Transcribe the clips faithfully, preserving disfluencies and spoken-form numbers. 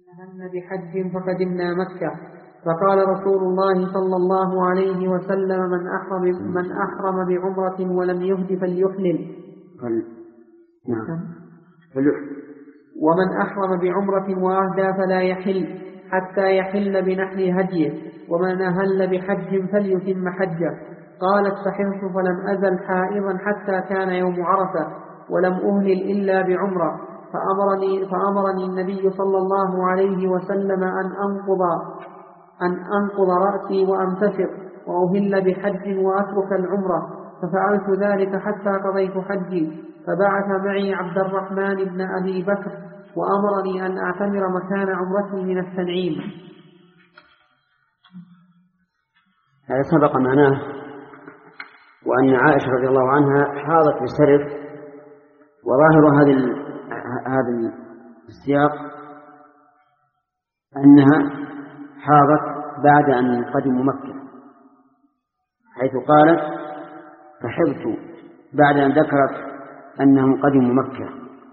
أهلنا بحج فقدمنا مكة، فقال رسول الله صلى الله عليه وسلم: من أحرم, من أحرم بعمرة ولم يهد فليحلل. ومن أحرم بعمرة وأهدى فلا يحل حتى يحل بنحر هديه، ومن أهل بحج فليتم حجه. قالت: فحرت فلم أزل حائضا حتى كان يوم عرفة، ولم أهلل إلا بعمرة، فأمرني, فأمرني النبي صلى الله عليه وسلم أن أنقض, أن أنقض رأسي وأمتشط وأهل بحج وأترك العمرة، ففعلت ذلك حتى قضيت حجي. فبعث معي عبد الرحمن بن أبي بكر وأمرني أن أعتمر مكان عمرتي من التنعيم. هذا سبق معناه، وأن عائشة رضي الله عنها حاضت بسرف، وظاهر هذا هذا السياق أنها حاضت بعد أن قدموا مكة، حيث قالت: فحضت بعد أن ذكرت أنهم قدموا مكة.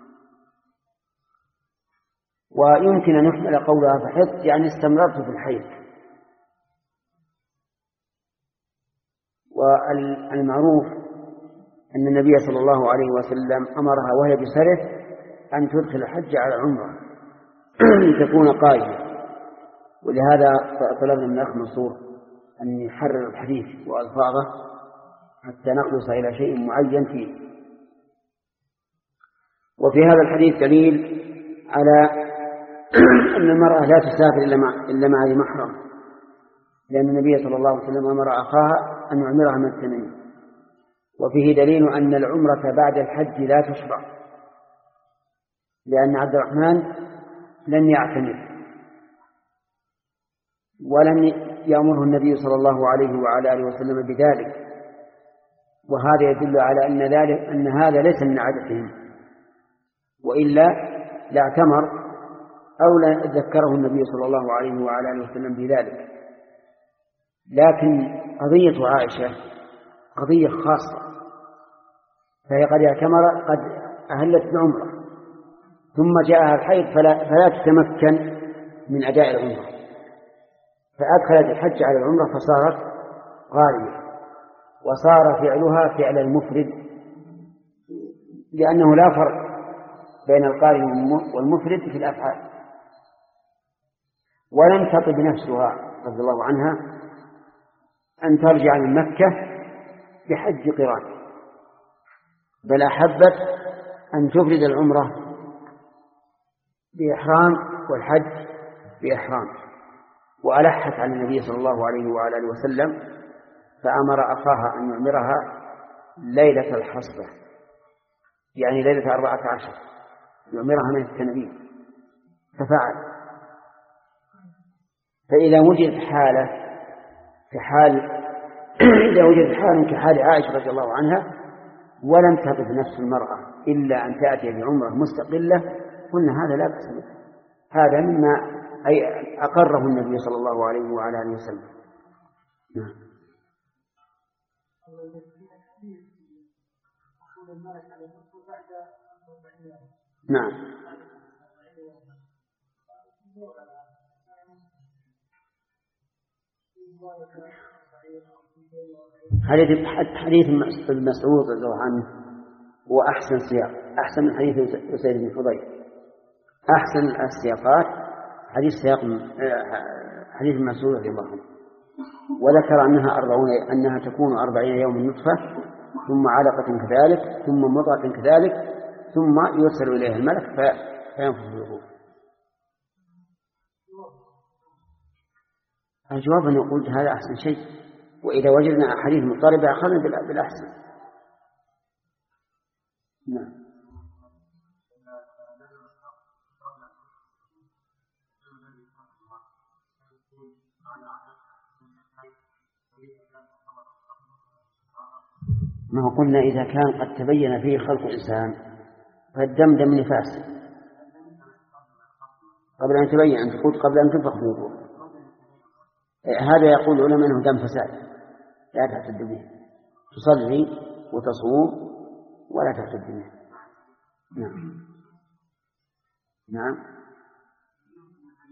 ويمكن أن يحمل قولها فحضت يعني استمررت في الحيض. والمعروف أن النبي صلى الله عليه وسلم أمرها وهي بسرف أن تدخل الحج على العمرة لتكون قائمة، ولهذا طلبنا من الأخ منصور أن يحرر الحديث وألفاظه حتى نخلص إلى شيء معين فيه. وفي هذا الحديث دليل على أن المرأة لا تسافر إلا مع ذي محرم، لأن النبي صلى الله عليه وسلم أمر أخاها أن يعمرها من التنعيم. وفيه دليل أن العمرة بعد الحج لا تشرع، لأن عبد الرحمن لم يعتمر ولم يأمره النبي صلى الله عليه وعلى آله وسلم بذلك، وهذا يدل على أن ذلك أن هذا ليس من عادتهم، وإلا لاعتمر أو ذكره النبي صلى الله عليه وعلى آله وسلم بذلك. لكن قضية عائشة قضية خاصة، فهي قد اعتمر قد أهلت بعمرة ثم جاءها الحيض فلا, فلا تتمكن من أداء العمرة، فأدخلت الحج على العمرة فصارت قارية، وصار فعلها فعل المفرد، لأنه لا فرق بين القارئ والمفرد في الأفعال. ولم تطب نفسها رضي الله عنها أن ترجع من مكة بحج قران، بل أحبت أن تفرد العمرة بإحرام والحج بإحرام، وألحت على النبي صلى الله عليه وعلى آله وسلم، فأمر أخاها أن يعمرها ليلة الحصبة، يعني ليلة أربعة عشر، يعمرها من التنعيم، ففعل. فإذا وجد حالة كحال إذا وجد حال كحال عائشة رضي الله عنها ولم تقف نفس المرأة إلا أن تأتي بعمرة مستقلة، قلنا هذا لا بأس به، هذا مما أي أقره النبي صلى الله عليه وعلى آله وسلم. نعم. نعم. حديث حديث ابن مسعود رضي الله عنه هو أحسن سياق، أحسن من حديث أسيد بن حضير. أحسن السياقات حديث سياق حديث ابن مسعود رضي الله عنه، وذكر أنها أربعون أنها تكون أربعين يوم نطفة، ثم علقة كذلك، ثم مضغة كذلك، ثم يرسل إليها الملك فينفخ في الروح. الجواب أن يقول هذا أحسن شيء، وإذا وجدنا أحاديث مضطربة أخذنا بالأحسن. نعم. ما قلنا إذا كان قد تبين فيه خلق إنسان فالدم دم نفاس قبل أن تبين، أن تقول قبل أن تنفخ في الروح، هذا يقول العلماء أنه دم فساد لا تعتد به، تصلي وتصوم ولا تعتد به. نعم. نعم.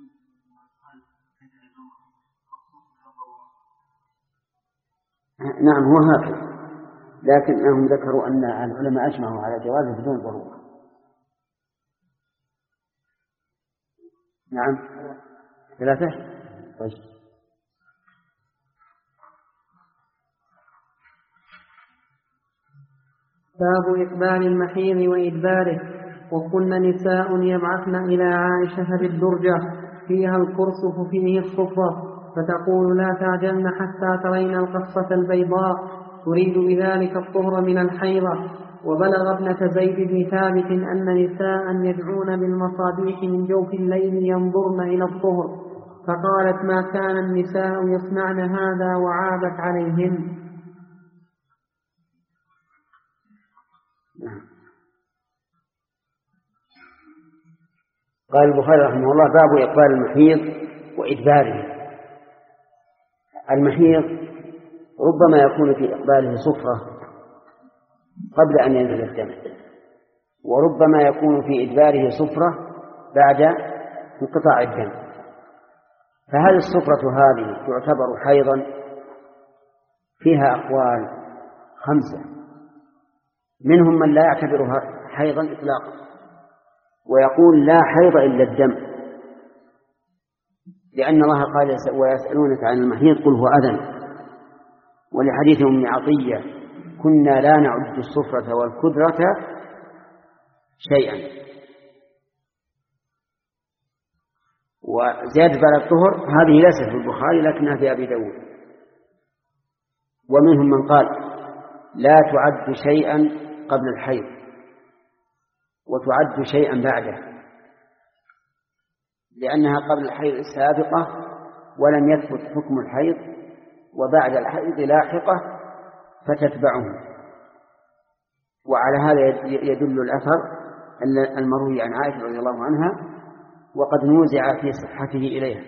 نعم هو هكذا، لكنهم ذكروا أن العلماء أجمعوا على جوازه بدون ضرورة. نعم ثلاثة. طيب. باب إقبال المحيض وإدباره. وكن نساء يبعثن إلى عائشة بالدرجة فيها القرصف فيه الصفرة، فتقول لا تعجلن حتى ترين القصة البيضاء، تريد بذلك الطهر من الحيضة. وبلغ ابنة زيد بن ثابت أن نساء يدعون بالمصابيح من جوف الليل ينظرن إلى الطهر، فقالت ما كان النساء يصنعن هذا وعابت عليهن. قال البخاري رحمه الله باب إقبال المحيض وإدباره. المحيض ربما يكون في إقباله صفرة قبل أن ينزل الدم، وربما يكون في إدباره صفرة بعد انقطاع الدم. فهل الصفرة هذه تعتبر حيضا؟ فيها أقوال خمسة، منهم من لا يعتبرها حيضا إطلاقا ويقول لا حيض إلا الدم، لأن الله قال ويسألونك عن المحيض قل هو أذى، ولحديث أم عطية كنا لا نعد الصفرة والكدرة شيئا. وزيادة على الطهر هذه ليست في البخاري لكنها في أبي داود. ومنهم من قال لا تعد شيئا قبل الحيض وتعد شيئا بعده، لأنها قبل الحيض سابقة ولم يثبت حكم الحيض، وبعد الحيض لاحقة فتتبعه. وعلى هذا يدل الأثر المروي عن عائشة رضي الله عنها وقد نوزع في صحته إليها.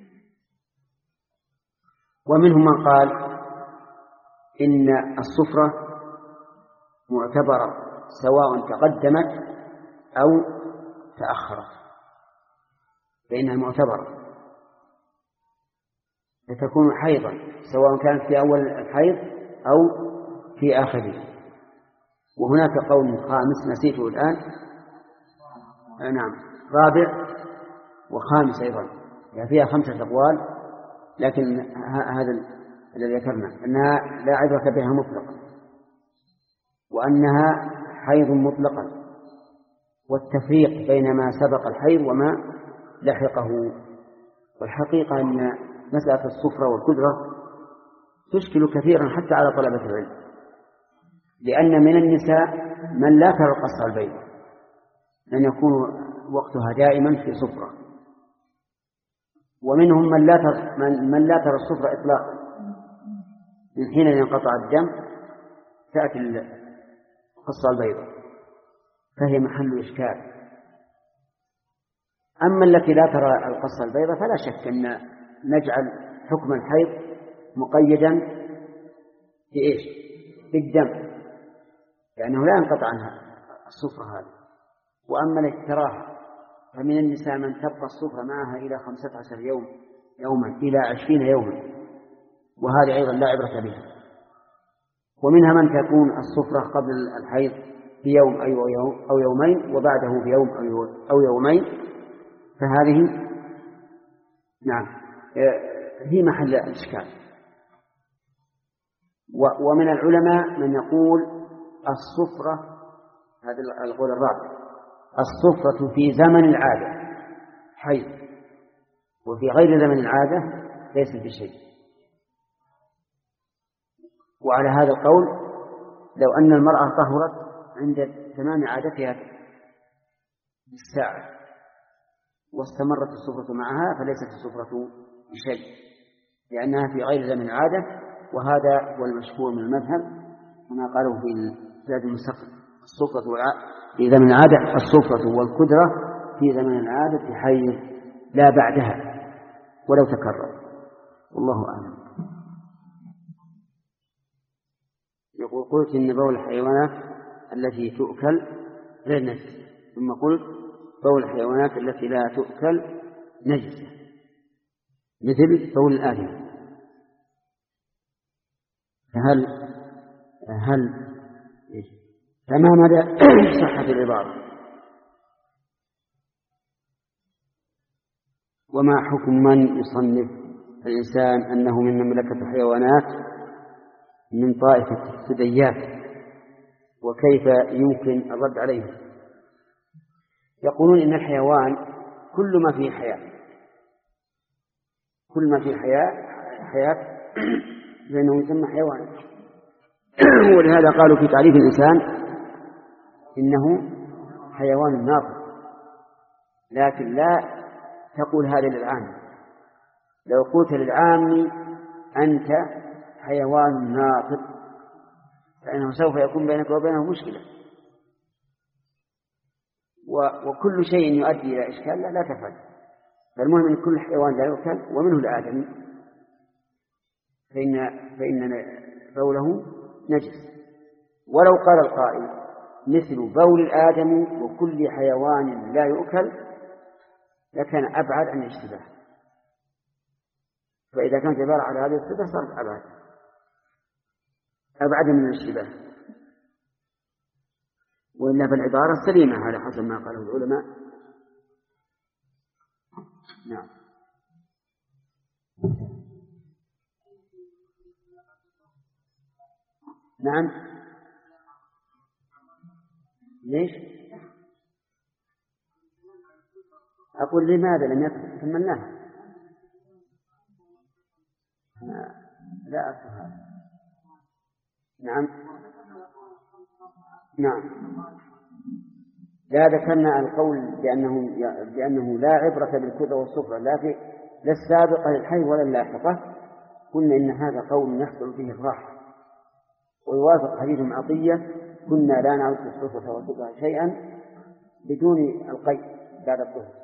ومنهم من قال إن الصفرة معتبرة سواء تقدمت أو تأخرت، فإنها معتبرة فتكون حيضا سواء كانت في أول الحيض أو في آخره. وهناك قول خامس نسيته الآن، نعم رابع وخامس أيضا، يعني فيها خمسة أقوال، لكن هذا الذي ذكرنا أنها لا عبرة بها مطلقا، وأنها حيض مطلقا، والتفريق بين ما سبق الحيض وما لحقه. والحقيقة أن مسألة الصفرة والكدرة تشكل كثيرا حتى على طلبة العلم، لأن من النساء من لا ترى القصة البيضاء، لأن يكون وقتها دائما في صفرة، ومنهم من لا ترى, من من لا ترى الصفرة إطلاقا، من حين ينقطع الدم تأتي القصة البيضاء، فهي محل إشكال. أما التي لا ترى القصة البيضاء فلا شك أن نجعل حكم الحيض مقيدا في إيش؟ بالدم، لأنه لا ينقطع عنها الصفرة هذه. وأما التي تراها فمن النساء من تبقى الصفرة معها إلى خمسة عشر يوم يوما إلى عشرين يوما، وهذه أيضا لا عبرة بها. ومنها من تكون الصفرة قبل الحيض في يوم أو يومين وبعده في يوم أو يومين، فهذه نعم هي محل الإشكال. ومن العلماء من يقول الصفرة، هذا القول الرابع، الصفرة في زمن العادة حيض، وفي غير زمن العادة ليس بشيء. وعلى هذا القول لو أن المرأة طهرت عند تمام عادتها بالساعة واستمرت الصفرة معها فليست الصفرة بشيء، لأنها في غير زمن العادة. وهذا هو المشهور من المذهب كما قالوا في زاد المستقبل، الصفرة في زمن العادة، الصفرة والكدرة في زمن العادة حيض لا بعدها ولو تكرر، والله أعلم. يقول قلت إن بول الحيوانات التي تؤكل غير نجسة، ثم قلت بول الحيوانات التي لا تؤكل نجسة مثل بول الآدمي. هل هل فما مدى صحة العبارة؟ وما حكم من يصنف الإنسان أنه من مملكة الحيوانات من طائفة الثدييات، وكيف يمكن الرد عليه؟ يقولون إن الحيوان كل ما فيه حياة، كل ما فيه حياة حياة لأنه يسمى حيوان. ولهذا قالوا في تعريف الإنسان إنه حيوان ناطق، لكن لا تقول هذا للعام. لو قلت للعام أنت حيوان ناطق فإنه سوف يكون بينك وبينه مشكلة، وكل شيء يؤدي إلى إشكال لا, لا تفعل. فالمهم أن كل حيوان لا يؤكل ومنه الآدمي، فإن, فإن بوله نجس. ولو قال القائل مثل بول الآدمي وكل حيوان لا يؤكل لكان أبعد عن الاشتباه، فإذا كانت عبارة على هذه الصفة صارت أبعد أبعد من الاشتباه، وإلا فالعبارة سليمة على حسب ما قاله العلماء. نعم. نعم. ليش؟ أقول لماذا لم يكن كملناها؟ لا أفهم هذا. نعم. نعم. لا ذكرنا القول بأنه, بأنه لا عبرة بالكذا والصفرة، لا في لا السابقة للحي ولا اللاحقة. قلنا إن هذا قول يحصل فيه الراحة، ويوافق حديث عطية كنا لا نعرف الصفرة والصفرة شيئا بدون القيد بعد الطهر.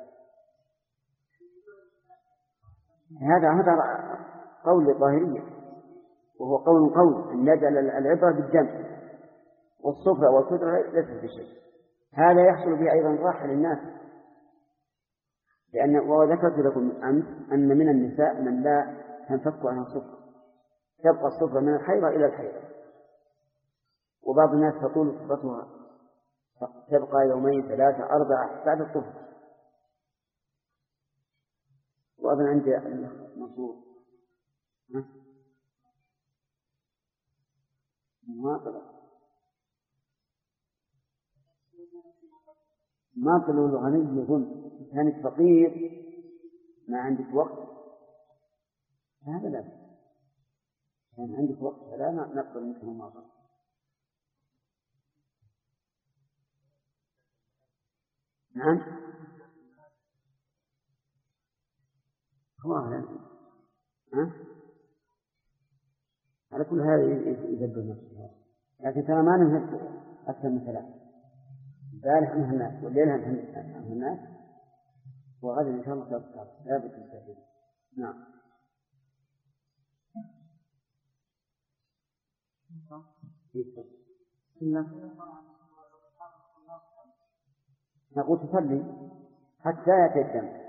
هذا هذا قول الظاهرية، وهو قول قول أن نجعل العبرة بالجمع، والصفرة والكدرة ليست بشيء. هذا يحصل به أيضا راحة للناس، لأن وذكرت لكم أمس أن من النساء من لا تنفك عنها الصفرة، تبقى الصفرة من الحيضة إلى الحيضة، وبعض الناس تطول صفرتها تبقى يومين ثلاثة أربعة بعد الطهر. وأظن عندي المنصور ما طلع ما طلع الغني يظن كانت فقير ما عندك وقت، هذا لا كان عندك وقت فلا نقبل منك ما طلع. نعم. الله ها على كل هذا يدبر نفسه، لكن ترى ما نهت أكثر من ثلاث، البارح أنها الناس والليل أنها الناس، وغدا إن شاء الله تذكر لا بد من تأكيد. نعم. نقول تصلي حتى يأتي الدم.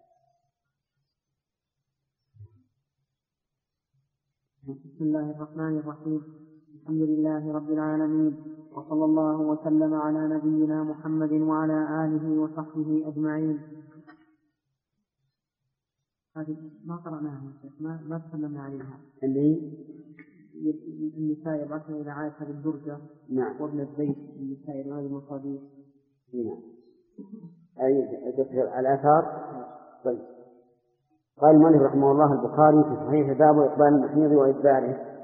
بسم الله الرحمن الرحيم. الحمد لله رب العالمين، وصلى الله وسلم على نبينا محمد وعلى آله وصحبه أجمعين. هذه ما قرأناها ما ما تكلمنا عليها، اللي النساء يبعثن إلى عائشة بالدرجة. نعم. وابن الزيت النساء إلى هذه المصادر. نعم. أي ذكر الآثار. طيب. قال المؤلف رحمه الله البخاري في صحيح باب إقبال المحيض وإدباره.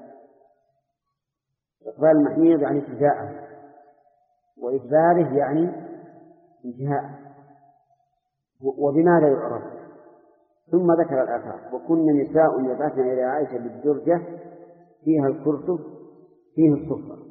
إقبال المحيض يعني ابتداءه، وإدباره يعني انتهاء. وبماذا يعرف؟ ثم ذكر الآثار. وكن نساء يبعثن إلى عائشة بالدرجة فيها الكرسف فيه الصفرة.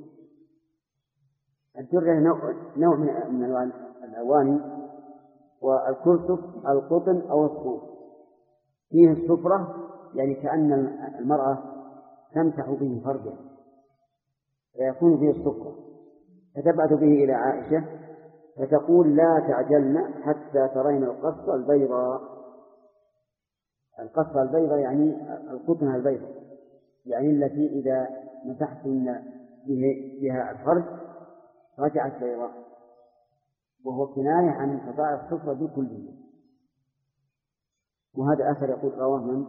الدرجة نوع, نوع من الأواني، والكرسف القطن أو الصوف. فيه الصفرة يعني كأن المرأة تمسح به فرجها فيكون فيه الصفرة، فتبعث به إلى عائشة فتقول لا تعجلن حتى ترين القصة البيضاء. القصة البيضاء يعني القطنة البيضاء، يعني التي إذا مسحت بها الفرج رجعت بيضاء، وهو كناية عن انقطاع الصفرة بكلية. وهذا أثر يقول رواه من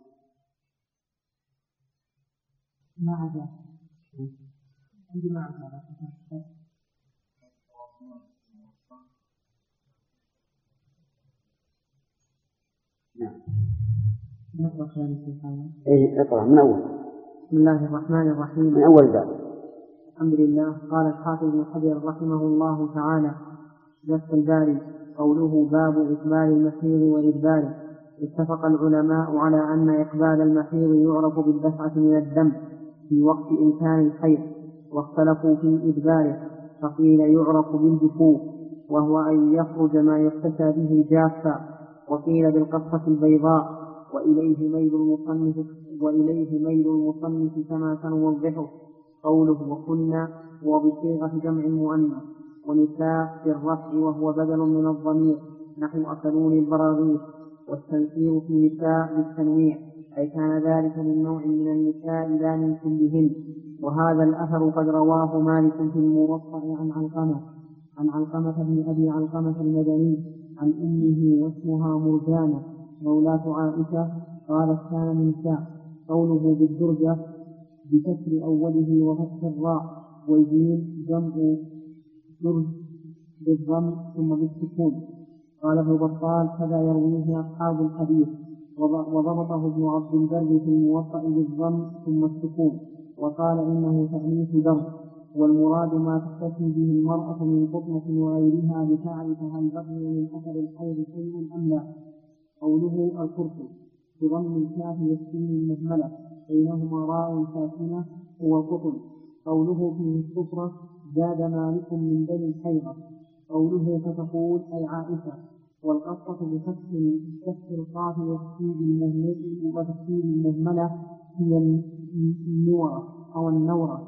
ما عدا عندي ما عدا نعم. نقرأ خلال الحالة. إيه اقرأ من أول. بسم الله الرحمن الرحيم. من أول باب. الحمد لله. قال الحافظ ابن حجر رحمه الله تعالى: نفس الباري. قوله باب إقبال المحيض وإدباره. اتفق العلماء على أن إقبال المحيض يعرف بالدفعة من الدم في وقت إمكان الحيض، واختلفوا في إدباره، فقيل يعرف بالجفوف وهو أن يخرج ما يختشى به جافا، وقيل بالقصة البيضاء، وإليه ميل المصنف وإليه ميل المصنف كما سنوضحه. قوله وكنا وبصيغة جمع مؤنث، ونساء بالرفع وهو بدل من الضمير نحو أكلون البراغيث، والتنكير في نساء بالتنويع، أي كان ذلك من نوع من النساء لا من كلهن. وهذا الأثر قد رواه مالك في الموطأ عن علقمة عن علقمة بن أبي علقمة المدني عن أمه واسمها مرجانة مولاة عائشة قالت كان نساء. قوله بالدرجة بكسر أوله وفتح الراء والجيم جمع درج بالضم ثم بالسكون. قال ابن بطال كذا يرويه أصحاب الحديث، وضبطه ابن عبد البر في الموطأ بالضم ثم السكون، وقال إنه تأنيث درج، والمراد ما تختفي به المرأة من قطنة وغيرها لتعرف هل بقي من أثر الحيض شيء أم لا. قوله القرص بضم الكاف والسين المهملة بينهما راء ساكنة هو القطن. قوله فيه الصفرة زاد مالك من بني الحيضة. قوله فتقول أي عائشة. والقصة بفتح القاف وتكسير المهملة هي النورة أو النورة،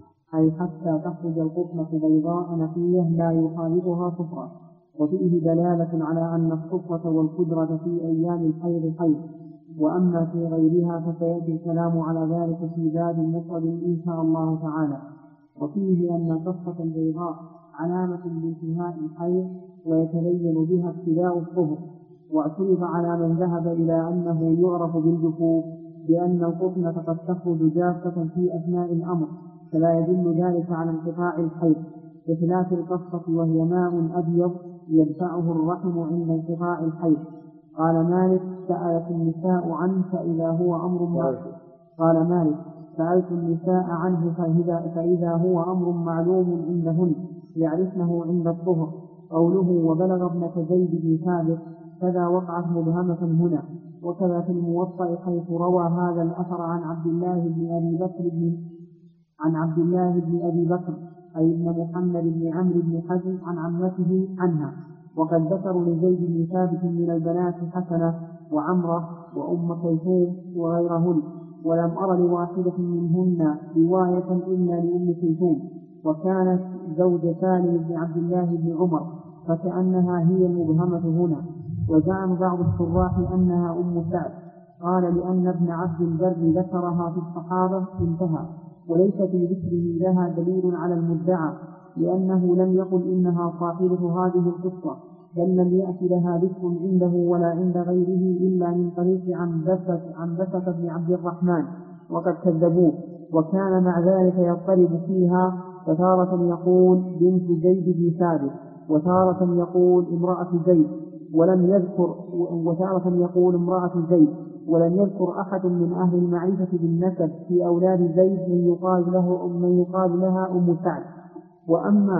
أي حتى تخرج القطنة بيضاء نقية لا يخالطها صفرة. وفيه دلالة على أن الصفرة والقدرة في أيام الحيض حيض، وأما في غيرها فسيأتي الكلام على ذلك في باب مفرد إن شاء الله تعالى. وفيه أن القصة البيضاء علامة بانتهاء الحيض ويتبين بها ابتداء الطهر. واعترض على من ذهب إلى أنه يعرف بالجفوف لأن القطنة قد تخرج جافة في أثناء الأمر، فلا يدل ذلك على انقطاع الحيض، بخلاف القصة وهي ماء أبيض يدفعه الرحم عند انقطاع الحيض. قال مالك سألت النساء عنه فإذا هو أمر معلوم قال مالك سألت النساء عنه فإذا, فإذا هو أمر معلوم عندهن يعرفنه عند الطهر. قوله وبلغ ابنة زيد بن ثابت كذا وقعت مبهمة هنا. وكذا في الموطأ حيث روى هذا الأثر عن عبد الله بن أبي بكر بن عن عبد الله بن أبي بكر أي ابن محمد بن عمرو بن حزم عن عمته عنها. وقد ذكروا لزيد بن ثابت من البنات حسنة وعمرة وأم كلثوم وغيرهن، ولم أر لواحدة منهن رواية إلا لأم كلثوم، وكانت زوج سالم بن عبد الله بن عمر، فكأنها هي المبهمة هنا. وزعم بعض الشراح أنها أم سعد، قال لأن ابن عبد البر ذكرها في الصحابة انتهى، وليس في ذكره لها دليل على المدعى، لأنه لم يقل إنها صاحبة هذه القصة، بل لم يأتي لها ذكر عنده ولا عند غيره إلا من طريق عنبسة بن عبد الرحمن، وقد كذبوه. وكان مع ذلك يضطرب فيها، فتارة يقول بنت زيد بن ثابت، وتارة يقول امرأة زيد ولم يذكر وتارة يقول امرأة زيد ولم يذكر أحد من أهل المعرفة بالنسب في أولاد زيد من يقال له من يقال لها أم سعد. وأما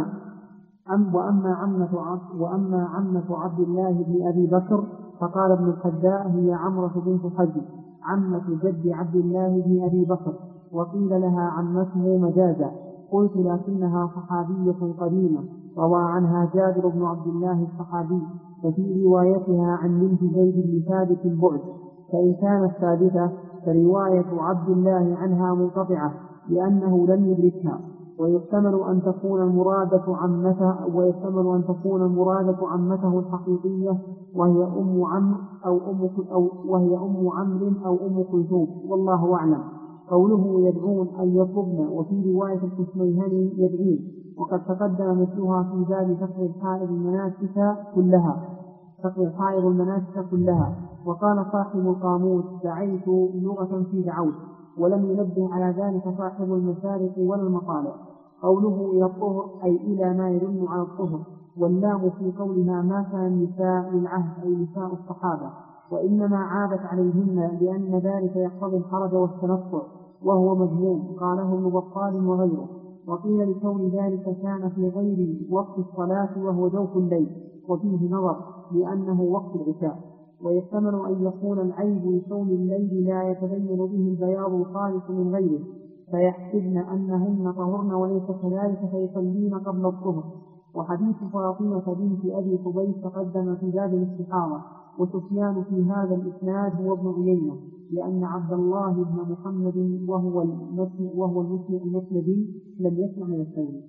أم وأما عمة عبد وأما عمة عبد الله بن أبي بكر فقال ابن الحداء هي عمرة بنت حزم عمة جد عبد الله بن أبي بكر، وقيل لها عمته مجازا. قلت لكنها صحابية قديمة روى عنها جابر بن عبد الله الصحابي، ففي روايتها عن بنت زيد بن ثابت البعد، فإن كانت ثابتة فرواية عبد الله عنها منقطعة لأنه لم يدركها. ويحتمل أن تكون المرادة عمته ويحتمل أن تكون المرادة عمته الحقيقية وهي أم عمرو أو أم أو وهي أم عمرو أو أم كلثوم، والله أعلم. قوله يدعون أن يطلبن، وفي رواية الكشميهني يدعين، وقد تقدم مثلها في باب فقه الحائض المناسك كلها فقه الحائض المناسك كلها. وقال صاحب القاموس دعيت لغة في دعوت، ولم ينبه على ذلك صاحب المسارق ولا المقالة. قوله إلى الطهر أي إلى ما يدل على الطهر، واللام في قولها ما كان النساء للعهد أي نساء الصحابة، وإنما عادت عليهن لأن ذلك يقتضي الحرج والتنطع، وهو مذموم. قاله ابن بطال وغيره. وقيل لكون ذلك كان في غير وقت الصلاة وهو جوف الليل، وفيه نظر لأنه وقت العشاء. ويحتمل أن يكون العيب لكون الليل لا يتبين به البياض الخالص من غيره، فيحسبن أنهن طهرن وليس كذلك فيصلين قبل الطهر. وحديث فاطمة بنت أبي قبيس تقدم في باب الاستحاضة. وسفيان في هذا الإسناد هو ابن عيينة، لأن عبد الله بن محمد وهو المسلم وهو المسلم المسندي لم يسمع من الثوري.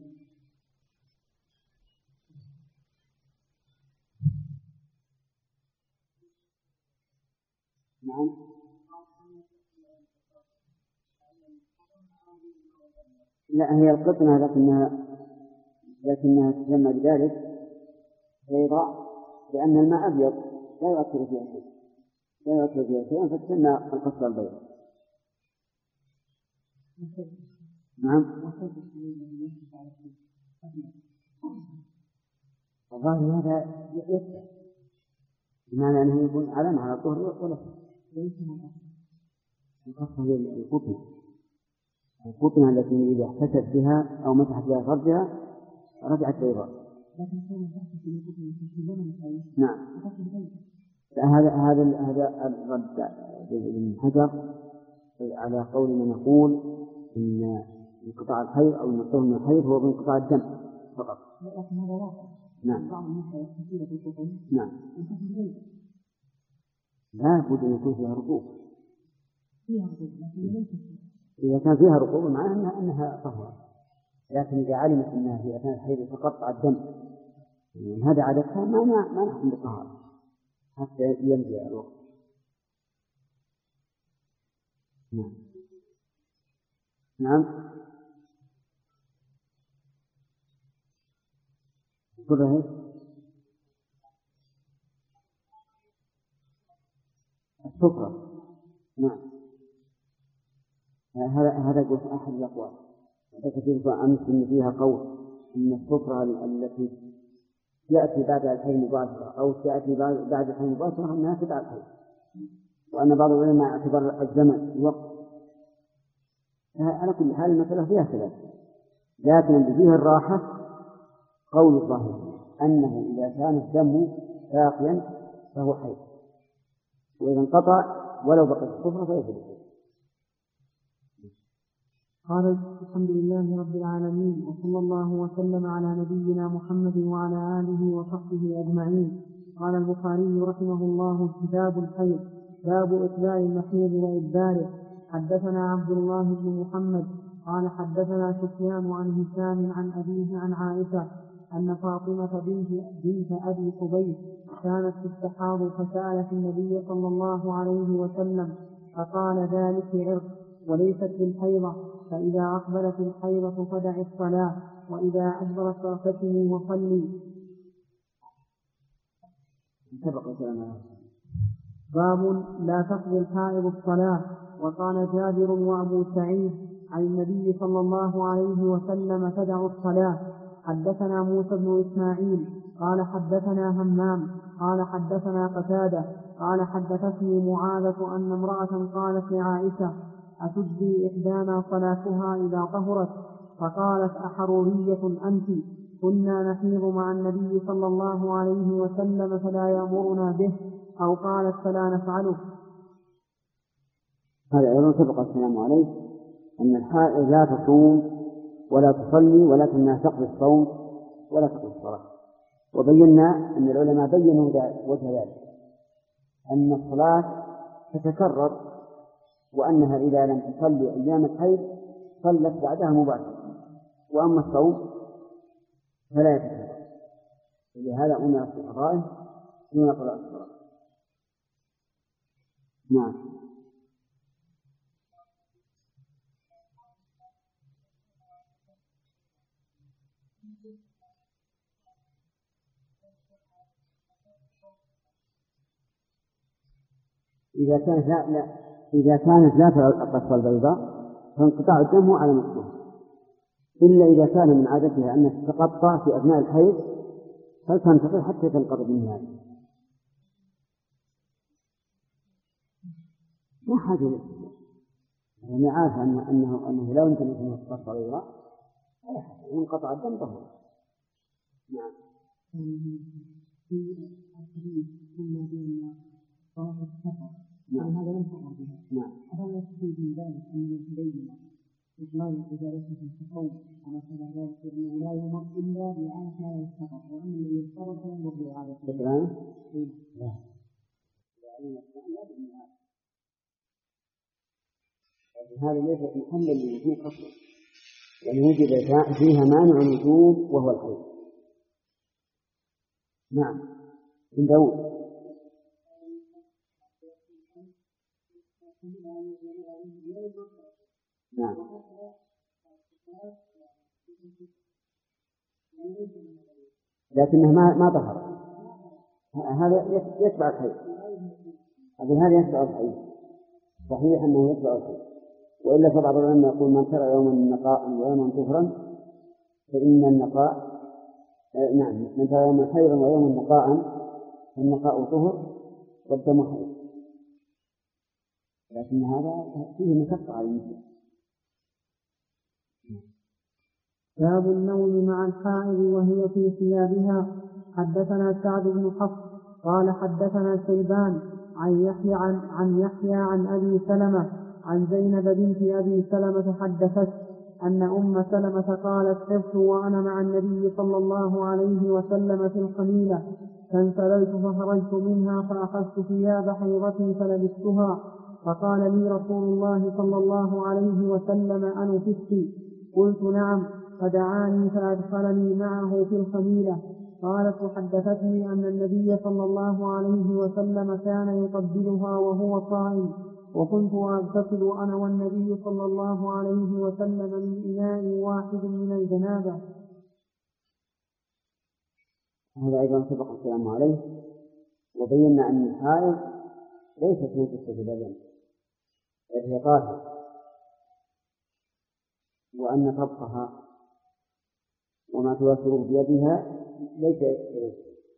نعم. لا، هي القطنة لكنها لكنها تسمى بذلك بيضاء لأن الماء أبيض لا يؤثر فيها شيء لا يؤثر فيها شيء فتسمى القطنة البيضاء. نعم. والله هذا يفتح بمعنى أنه يكون علامة على الطهر ولا القطنة هي القطنة القطنة التي إذا احتسب بها أو مسحت بها فرجها رجعت بيضاء. نعم. هذا هذا هذا الرد ابن حجر على قول من يقول إن انقطاع الحيض أو الطهر من الحيض هو بانقطاع الدم فقط. نعم. نعم. لا بد أن يكون فيها رطوبة. إذا كان فيها رطوبة معناها أنها طهرة، لكن إذا علمت أنها في أثناء الحيض تقطع الدم يعني هذا عادتها ما ما نحكم بالطهارة حتى ينتهي الوقت. نعم. نعم. كله السفرة. نعم. هذا هذا قلت أحد الأقوال. كثير أمس إن فيها قول إن السفرة التي يأتي بعد الحيض مباشرة أو تأتي بعد الحيض مباشرة أنها تبع الحيض، وأن بعض العلماء اعتبر الزمن الوقت. على كل حال المسألة فيها خلاف، لكن اللي فيه الراحة قول الظاهر أنه إذا كان الدم باقيا فهو حيض، وإذا انقطع ولو بقيت السفرة فيجب. قال الحمد لله رب العالمين، وصلى الله وسلم على نبينا محمد وعلى آله وصحبه أجمعين. قال البخاري رحمه الله كتاب الحيض، باب إقبال المحيض وإدباره. حدثنا عبد الله بن محمد قال حدثنا سفيان عن هشام عن أبيه عن عائشة أن فاطمة بنت, بنت أبي قبيس كانت تستحاض فسألت النبي صلى الله عليه وسلم فقال ذلك عرق وليست بالحيضة، فإذا أقبلت الحيضة فدع الصلاة، وإذا أدبرت فاغتسلي وصلي. باب لا تقضي الحائض الصلاة. وقال جابر وأبو سعيد عن النبي صلى الله عليه وسلم تدع الصلاة. حدثنا موسى بن إسماعيل قال حدثنا همام قال حدثنا قتادة قال حدثتني معاذة أن امرأة قالت لعائشة أتجزي إحدانا صلاتها إذا طهرت؟ فقالت أحرورية أنت؟ كنا نحيض مع النبي صلى الله عليه وسلم فلا يأمرنا به، أو قالت فلا نفعله. هذا أيضا سبق السلام عليه أن الحائض لا تصوم ولا تصلي ولكنها تقضي الصوم ولا تقضي الصلاة. وبينا أن العلماء بينوا وجه ذلك أن الصلاة تتكرر، وأنها إذا لم تصلي أيام الحيض صلت بعدها مباشرة، وأما الصوم فلا يتكرر، ولهذا أمر الفقهاء دون قضاء الصلاة. نعم. إذا كانت لا لا إذا كانت لا ترى القصة البيضاء فانقطاع الدم على نصفه، إلا إذا كان من عادتها أن تتقطع في أثناء الحيض فلتنتظر حتى تنقضي من هذا. ما حاجة للسبب، أنا عارف أن أنه أنه لو يمكن أن يقطع البيضاء ينقطع الدم ظهره. نعم. نعم. هذا لم تقع بها. نعم. هذا يستفيد من ذلك أن الهدينا إطلاق إجابته في الصوم على سبيل ذلك أنه لا يمر إلا بإعادة ما يستطيع، وأن الذي يفترض يمر بإعادة. الآن؟ لا. هذا ليس محلا للوجوب أصلا، يعني وجد فيها مانع الوجوب وهو الحيض. نعم. من داود. نعم. لكنه ما ما ظهر، هذا يتبع الحيض، هذا يتبع الحيض، صحيح أنه يتبع الحيض، وإلا فبعض العلماء يقول من ترى يوما نقاء ويوما طهرا فإن النقاء آه نعم من ترى يوما حيضا ويوما نقاء فالنقاء طهر والدم حيض، لكن هذا فيه مشقة على المسلم. باب النوم مع الحائض وهي في ثيابها. حدثنا سعد بن حفص قال حدثنا شيبان عن يحيى عن, عن يحيى عن أبي سلمة عن زينب بنت أبي سلمة حدثت أن أم سلمة قالت حفظت وأنا مع النبي صلى الله عليه وسلم في الخميلة فانسللت فخرجت منها فأخذت ثياب حيضتي فلبستها فقال لي رسول الله صلى الله عليه وسلم أنفست؟ قلت نعم، فدعاني فأدخلني معه في الخميلة. قالت وحدثتني أن النبي صلى الله عليه وسلم كان يقبلها وهو صائم، وكنت أغتسل أنا والنبي صلى الله عليه وسلم من إناء واحد من الجنابة. هذا أيضا سبق الكلام عليه، وبينا أن الحائض ليست نجسة البدن بل هي طاهرة، وأن طبقها وما توافره بيدها ليس إليه.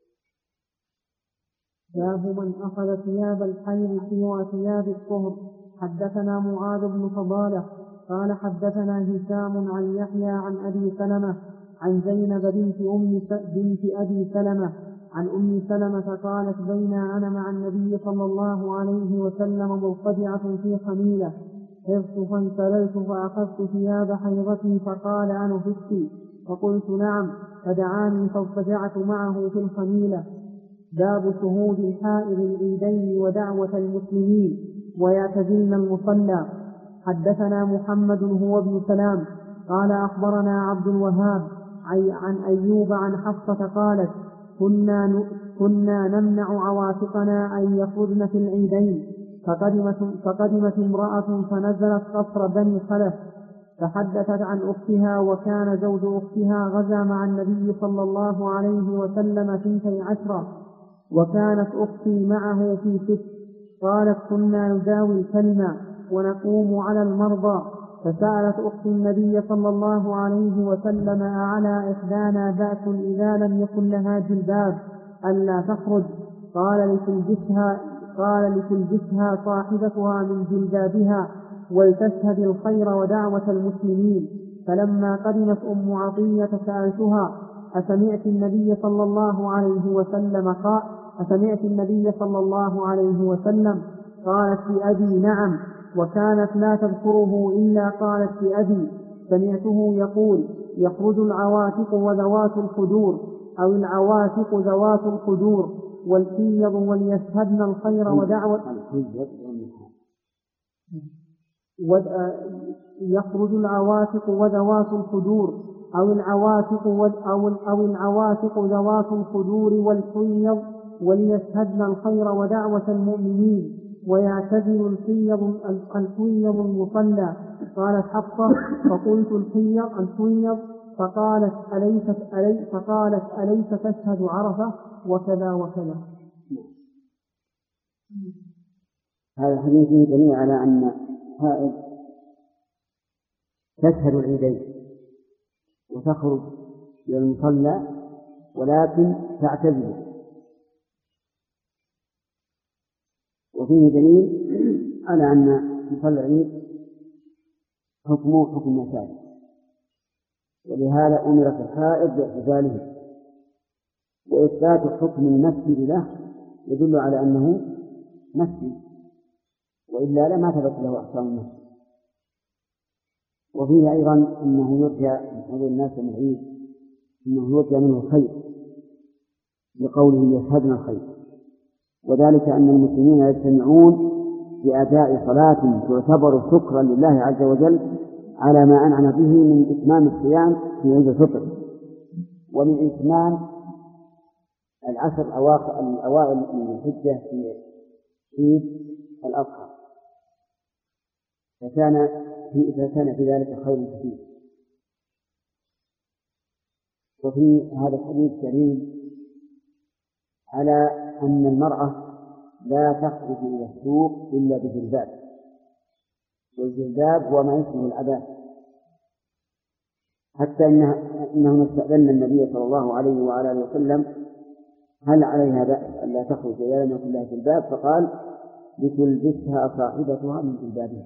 باب من أخذ ثياب الحيض سوى ثياب الطهر. حدثنا معاذ بن فضالة قال حدثنا هشام عن يحيى عن أبي سلمة عن زينب بنت أم بنت أبي سلمة عن أم سلمة قالت بين أنا مع النبي صلى الله عليه وسلم مضطجعة في خميلة حفظت فانسللت فأخذت ثياب حيضتي فقال أنفست؟ فقلت نعم، فدعاني فاضطجعت معه في الخميلة. باب شهود الحائض العيدين ودعوة المسلمين ويعتزلن المصلى. حدثنا محمد هو ابن سلام قال أخبرنا عبد الوهاب عن أيوب عن حفصة قالت كنا, كنا نمنع عواتقنا أن يخرجن في العيدين، فقدمت, فقدمت امرأة فنزلت قصر بني خلف فحدثت عن أختها، وكان زوج أختها غزا مع النبي صلى الله عليه وسلم ثنتي عشرة، وكانت أختي معه في ست. قالت كنا نداوي الكلمة ونقوم على المرضى، فسألت أختي النبي صلى الله عليه وسلم أعلى إحدانا بأس إذا لم يكن لها جلباب ألا تخرج؟ قال لتلبسها, قال لتلبسها صاحبتها من جلبابها ولتشهد الخير ودعوة المسلمين. فلما قدمت أم عطية سألتها أسمعت النبي صلى الله عليه وسلم قال أسمعت النبي صلى الله عليه وسلم؟ قالت بأبي نعم، وكانت لا تذكره إلا قالت بأبي سمعته يقول يخرج العواتق وذوات الخدور أو العواتق ذوات الخدور والحيض وليشهدن الخير ودعوة يخرج العواتق وذوات الخدور أو العواتق أو أو العواتق ذوات الخدور والحيض وليشهدن الخير ودعوة المؤمنين ويعتزل الحيض الحيض المصلى. قالت حفصة فقلت الحيض الحيض فقالت أليس ألي فقالت أليس تشهد عرفة وكذا وكذا. هذا الحديث دليل على أن حائض تشهد العيدين وتخرج إلى المصلى ولكن تعتزل، وفيه دليل على أن مصلى العيد حكمه حكم النساء، ولهذا أمرت الحائض باعتزاله، وإثبات حكم المسجد له يدل على أنه مسجد، وإلا لما ثبت له أحكام المسجد. وفيه أيضا أنه يرجى من حضور الناس من العيد أنه يرجى منه الخير لقوله يشهدن الخير، وذلك أن المسلمين يجتمعون بأداء صلاة تعتبر شكرا لله عز وجل على ما أنعم به من إتمام الصيام في عيد الفطر، ومن إتمام العشر الأوائل من الحجة في عيد الأضحى، فكان في فكان في ذلك خير كثير. وفي هذا الحديث دليل على أن المرأة لا تخرج إلى السوق إلا بجلباب، والجلباب هو ما يشبه العباءة، حتى إنهم استأذن النبي صلى الله عليه وعلى آله وسلم هل عليها بأس ألا تخرج إذا لم يكن لها جلباب؟ فقال لتلبسها صاحبتها من جلبابها،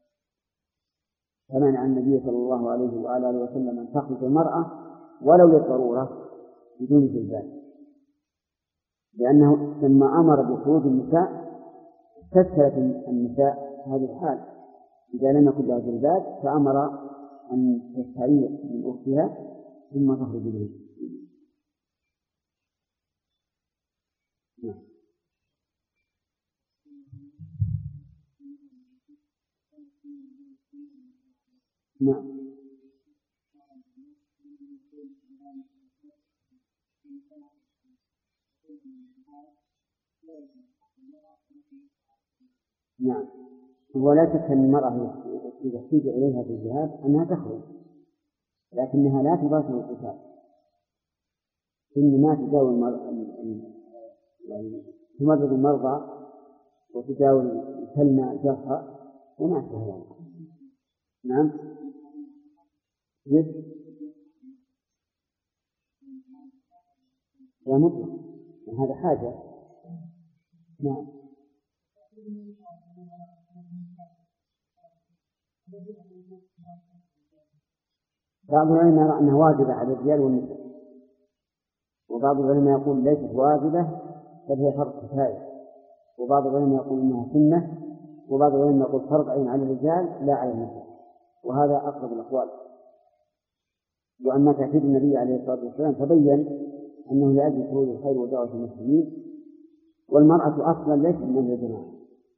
فمنع النبي صلى الله عليه وعلى آله وسلم أن تخرج المرأة ولو للضرورة بدون جلباب، لأنه لما أمر بخروج النساء استسهلت النساء هذه الحال إذا لم يكن لها جلباب، فأمر أن تستعير من أختها ثم تخرج به. نعم. نعم. ولا شك أن المرأة إذا احتاج إليها في الذهاب أنها تخرج، لكنها لا تباشر القتال، إنما تداوي تمرض المرضى وتداوي تلمع الجرحى وما أشبه ذلك. نعم. يس لا مطلق، هذا حاجة. نعم. بعض العلماء يرى أنها واجبة على الرجال والنساء، وبعض العلماء يقول ليست واجبة بل هي فرض كفاية، وبعض العلماء يقول إنها سنة، وبعض العلماء يقول فرض عين على الرجال لا على النساء، وهذا أقرب الأقوال. وأما تأكيد النبي عليه الصلاة والسلام فبين أنه لأجل خروج الخير ودعوة المسلمين، والمرأة أصلا ليست من أهل الجماعة.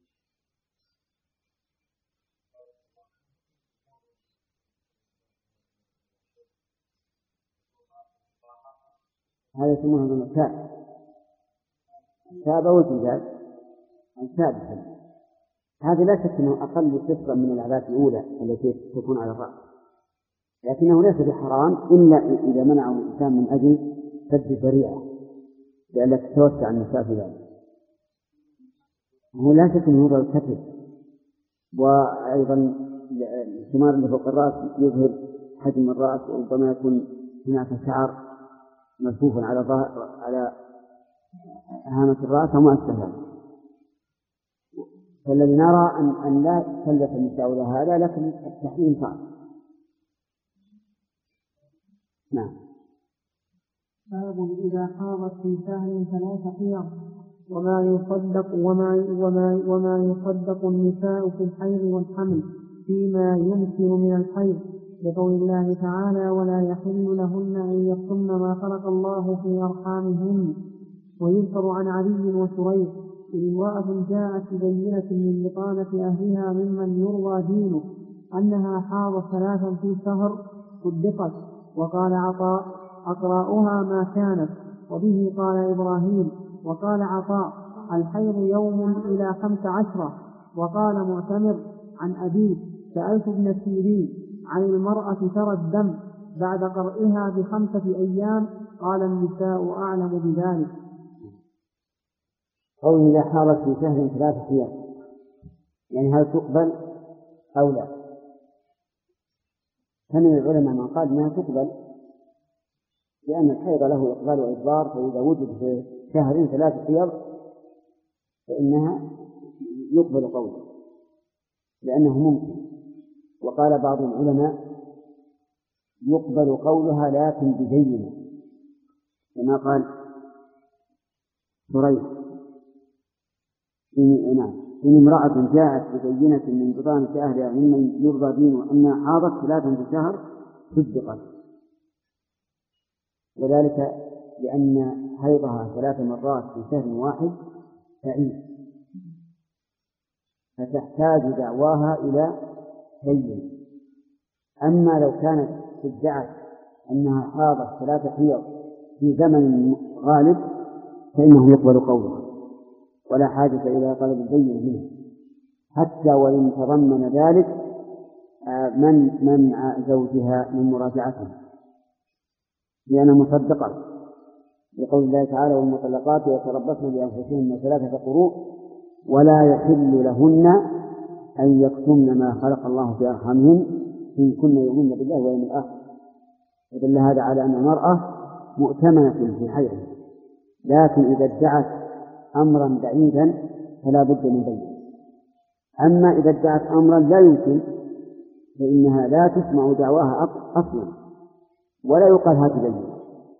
هذا يسمونه النساء التاب والجلال الثابتة. هذا لا شك أنه أقل كثرة من العادات الأولى التي تكون على الرأس، لكنه ليس بحرام إلا إذا منعه الإنسان من أجل سد الذريعة لئلا تتوسع النساء في ذلك. هو لا شك أنه يظهر الكتف، وأيضا الثمار اللي فوق الرأس يظهر حجم الرأس، وربما يكون هناك شعر ملفوف على ظهر على هامة الرأس وما أشبه ذلك. فالذي نرى أن, أن لا تكلف النساء لها هذا، لكن التحريم صعب. نعم. باب إذا حاضت في شهر ثلاث حيض وما يصدق وما وما وما يصدق النساء في الحيض والحمل فيما يمكن من الحيض، لقول الله تعالى ولا يحل لهن أن يكتمن ما خلق الله في أرحامهن. ويذكر عن علي وشريح امرأة جاءت ببينة من بطانة أهلها ممن يرضى دينه أنها حاضت ثلاثا في شهر صدقت، وقال عطاء أقرأها ما كانت، وبه قال إبراهيم. وقال عطاء الحيض يوم إلى خمس عشرة. وقال معتمر عن أبيه سألت ابن سيرين عن المرأة ترى الدم بعد قرئها بخمسة أيام. قال النساء أعلم بذلك. قوله إذا حاضت في شهر ثلاثة أيام، يعني هل تقبل أو لا؟ فمن العلماء من قال أنها تقبل، لأن الحيض له إقبال وإدبار، فإذا وجد في شهر ثلاثة أيام فإنها يقبل قوله لأنه ممكن. وقال بعض العلماء يقبل قولها لكن ببينة، كما قال شريح إن امرأة جاءت ببينة من بطانة أهلها ممن يرضى دينه أنها حاضت ثلاثا في الشهر صدقت، وذلك لأن حيضها ثلاث مرات في شهر واحد تعيش، فتحتاج دعواها إلى بينة. أما لو كانت ادعت أنها حاضت ثلاثة حيض في زمن غالب فإنه يقبل قولها ولا حاجة إلى طلب البينة منه، حتى وإن تضمن ذلك من منع زوجها من مراجعتها، لأنها مصدقة لقول الله تعالى والمطلقات يتربصن بأنفسهن ثلاثة قروء ولا يحل لهن أن يكتمن ما خلق الله في أرحامهن إن كن يؤمن بالله واليوم الآخر. فدل هذا على أن المرأة مؤتمنة في حيضها، لكن إذا ادعت أمرا بعيدا فلا بد من بينه. أما إذا ادعت أمرا لا يمكن فإنها لا تسمع دعواها أصلا ولا يقال هذه بينة.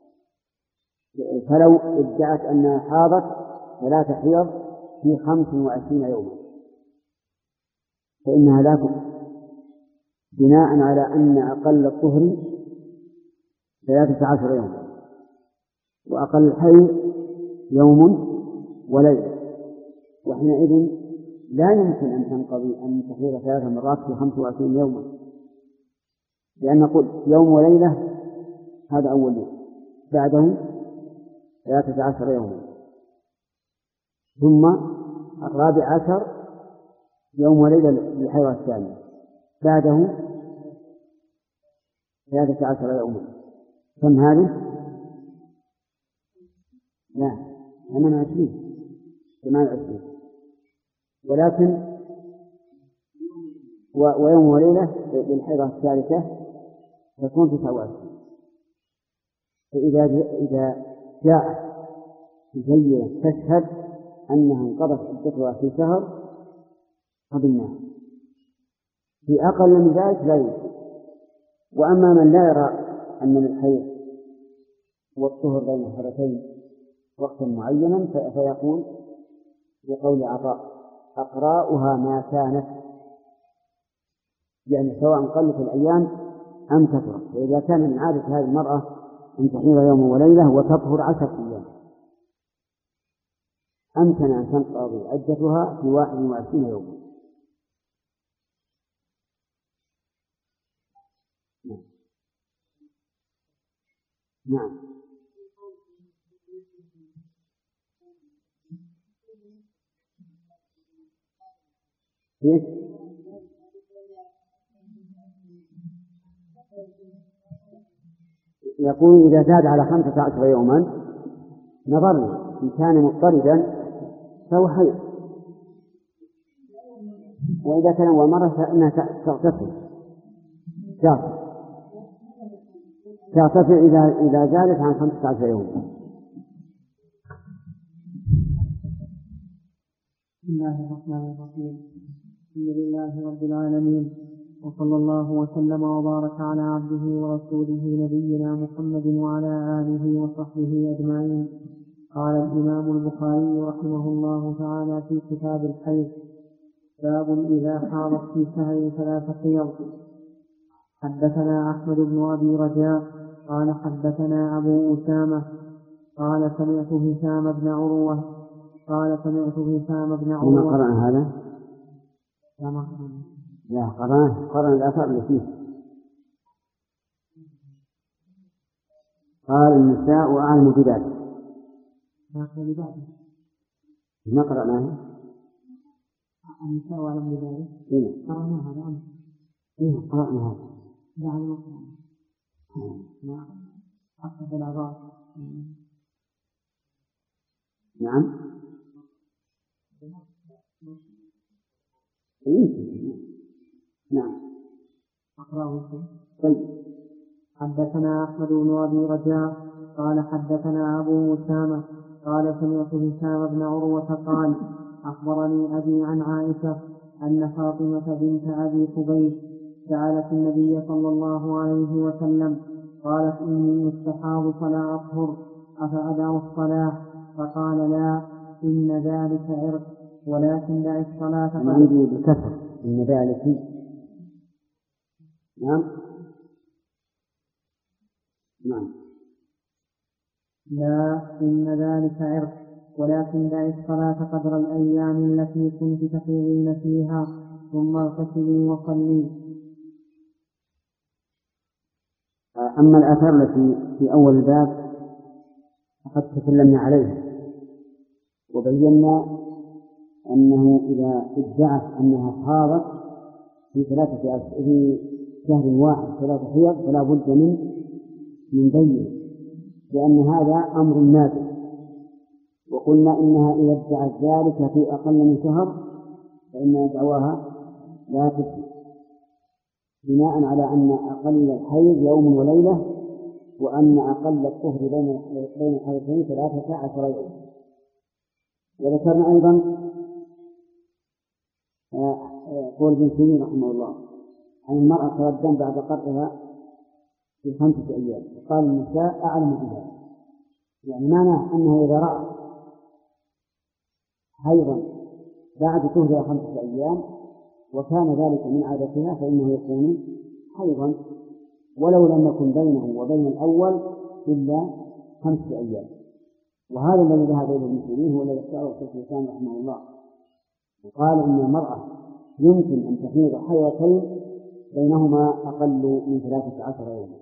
فلو ادعت أنها حاضت ثلاث حيض في خمس وعشرين يوما فإنها لا تقبل، بناء على أن أقل الطهر ثلاثة عشر يوما وأقل الحيض يوم وليلة، وحينئذ لا يمكن أن تنقضي أن تحيض ثلاث مرات في خمس وعشرين يوما، لأن نقول يوم وليلة هذا أول يوم، بعده ثلاثة عشر يوما، ثم الرابع عشر يوم وليلة للحيض الثاني، بعده ثلاثة عشر يوما. كم هذه؟ لا ثمان وعشرين ثمان وعشرين، ولكن و... ويوم وليلة للحيضة الثالثة تكون تسعة وعشرين. فإذا إذا جاء بينة تشهد أنها انقضت عدتها في شهر قبلناها، في أقل من ذلك لا يمكن. وأما من لا يرى أن الحيض والطهر بين الحالتين وقتا معينا فيقول بقول عطاء أقراؤها ما كانت، يعني سواء قلت الأيام أم كثرت. فإذا كان من عادة هذه المرأة أن تحيض يوم وليلة وتطهر عشرة أيام أمكن أن تنقضي عدتها في واحد وعشرين يوما. نعم. كيف؟ يقول إذا زاد على خمسة عشر يوما نظرنا إن كان مضطردا فهو حيض، وإذا كان أول مرة فإنها تغتسل تغتسل إذا إذا زادت عن خمسة عشر يوما. بسم الله الرحمن الرحيم. الحمد لله رب العالمين، وصلى الله وسلم وبارك على عبده ورسوله نبينا محمد وعلى آله وصحبه أجمعين. قال الإمام البخاري رحمه الله تعالى في كتاب الحيض: باب إذا حاضت في شهر ثلاث حيض. حدثنا أحمد بن أبي رجاء قال حدثنا أبو أسامة قال سمعت هشام بن عروة قال سمعت هشام بن عروة. ما قرأنا هذا؟ لا قرأنا قرأنا الآثار اللي فيه. قال النساء أعلم بذلك. ما قرأناه؟ النساء أعلم بذلك. إيه. قرأنا هذا أمس. إيه قرأنا هذا. بعد ما قرأنا. أخذ العذاب. نعم نعم أقرأه. طيب. حدثنا أحمد بن أبي رجاء قال حدثنا أبو أسامة قال سمعت هشام بن عروة قال أخبرني أبي عن عائشة أن فاطمة بنت أبي قبيس سألت النبي صلى الله عليه وسلم قالت إني مستحاض فلا أطهر أفأدع الصلاة؟ فقال لا، إن ذلك عرق، ولكن دع الصلاة. عندي بكثر إن ذلك. نعم نعم لا، إن ذلك عرق، ولكن دع الصلاة قدر الأيام التي كنت تحيضين فيها ثم اغتسلي وصلي. أما الآثار التي في أول الباب فقد تكلمنا عليها وبينا أنه إذا ادعت أنها حاضت في ثلاثة في شهر واحد ثلاثة حيض فلا بد من من بين، لأن هذا أمر نادر. وقلنا إنها إذا ادعت ذلك في أقل من شهر فإن دعواها لا تكفي، بناء على أن أقل الحيض يوم وليلة، وأن أقل الطهر بين بين الحيضين ثلاثة عشر يوم. وذكرنا أيضا قول ابن سيرين رحمه الله عن المرأة ترى الدم بعد قرئها في خمسة أيام، وقال النساء أعلم بها، يعني معناه أنها إذا رأت حيضا بعد طهرها خمسة أيام وكان ذلك من عادتها فإنه يكون حيضا ولو لم يكن بينه وبين الأول إلا خمسة أيام. وهذا الذي ذهب إليه ابن سيرين هو الذي اختاره الشيخ الإسلام رحمه الله، وقال إن المرأة يمكن أن تحيض حيضتين بينهما أقل من ثلاثة عشر يوما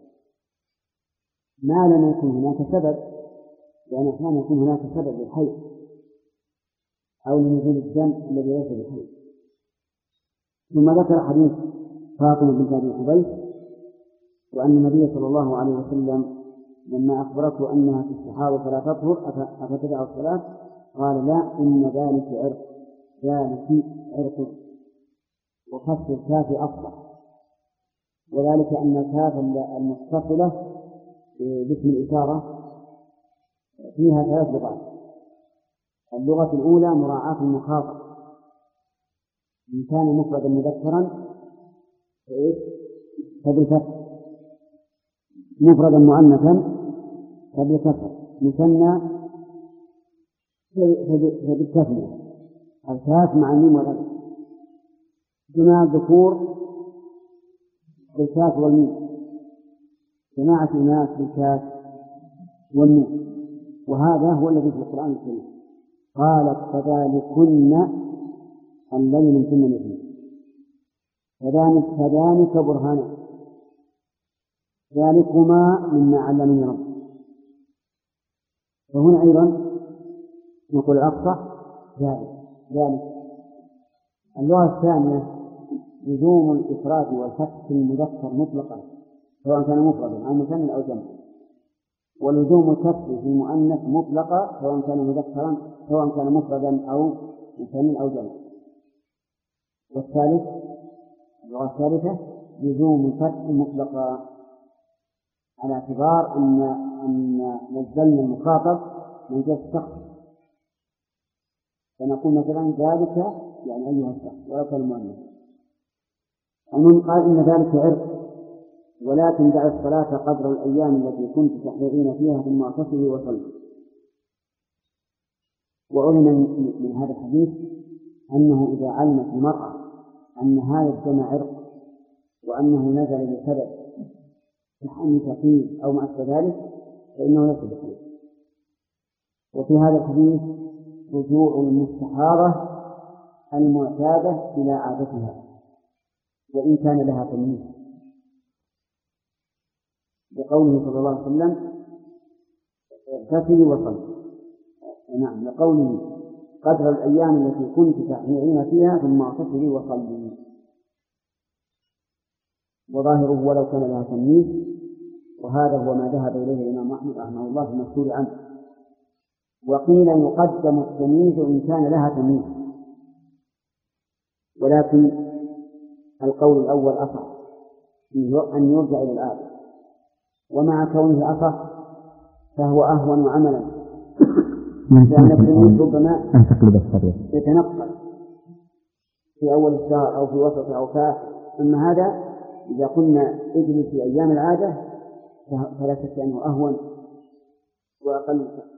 ما لم يكن هناك سبب، لأن أحيانا يكون هناك سبب للحيض أو لنزول الدم الذي ليس بالحيض. ثم ذكر حديث فاطمة بنت أبي قبيس وأن النبي صلى الله عليه وسلم لما أخبرته أنها في استحاضة فلا تطهر أفتدع الصلاة قال لا، إن ذلك عرق، ذلك عرق، وكسر الكاف أصلح، وذلك أن الكاف المتصلة باسم الإشارة فيها ثلاث لغات. اللغة الأولى مراعاة المخاطب، إن كان مفردا مذكرا فبالفتح، مفردا مؤنثا فبالكسر، مثنى فبالتثنية، الكاف مع الميم والألف، جماعة الذكور بالكاف والميم، جماعة الإناث بالكاف والنون. وهذا هو الذي في القرآن الكريم قالت فذلكن الذي من كن مثله فذلك فذلك برهان ذلكما مما علمني ربي. فهنا أيضا نقول الأفصح ذلك ذلك. اللغة الثانية لزوم الإفراد والفتح في المذكر مطلقا سواء كان مفردا أو مثنى أو جمع، ولزوم الكسر في المؤنث مطلقا سواء كان مذكرا سواء كان مفردا أو مثنى أو جمع. والثالث اللغة الثالثة لزوم الفتح مطلقا على اعتبار أن أن نزلنا المخاطب من جهة الشخص، فنقول مثلا ذلك يعني أيها الشخص ولو كان مؤنث. المهم قال إن ذلك عرق، ولكن دع الصلاة قدر الأيام التي كنت تحيضين فيها ثم اغتسلي وصلي. وعلم من هذا الحديث أنه إذا علمت المرأة أن هذا الدم عرق وأنه نزل بسبب تحمل تحيض أو ما أشبه ذلك فإنه ليس بحيض. وفي هذا الحديث رجوع المستحاضة المعتادة إلى عادتها وإن كان لها تمييز، لقوله صلى الله عليه وسلم اغتسلي وصلي، نعم لقوله قدر الأيام التي كنت تحيضين فيها ثم اغتسلي وصلي. وظاهره ولو كان لها تمييز وهذا هو ما ذهب إليه الإمام أحمد رحمه الله في المشهور عنه. وقيل يقدم التمييز إن كان لها تمييز، ولكن القول الأول أصح أن يرجع إلى الآية، ومع كونه أصح فهو أهون عملا، لأن التمييز ربما يتنقل في أول الشهر أو في وسط أو في آخر. أما هذا إذا قلنا اجلس في أيام العادة فلا شك أنه أهون وأقل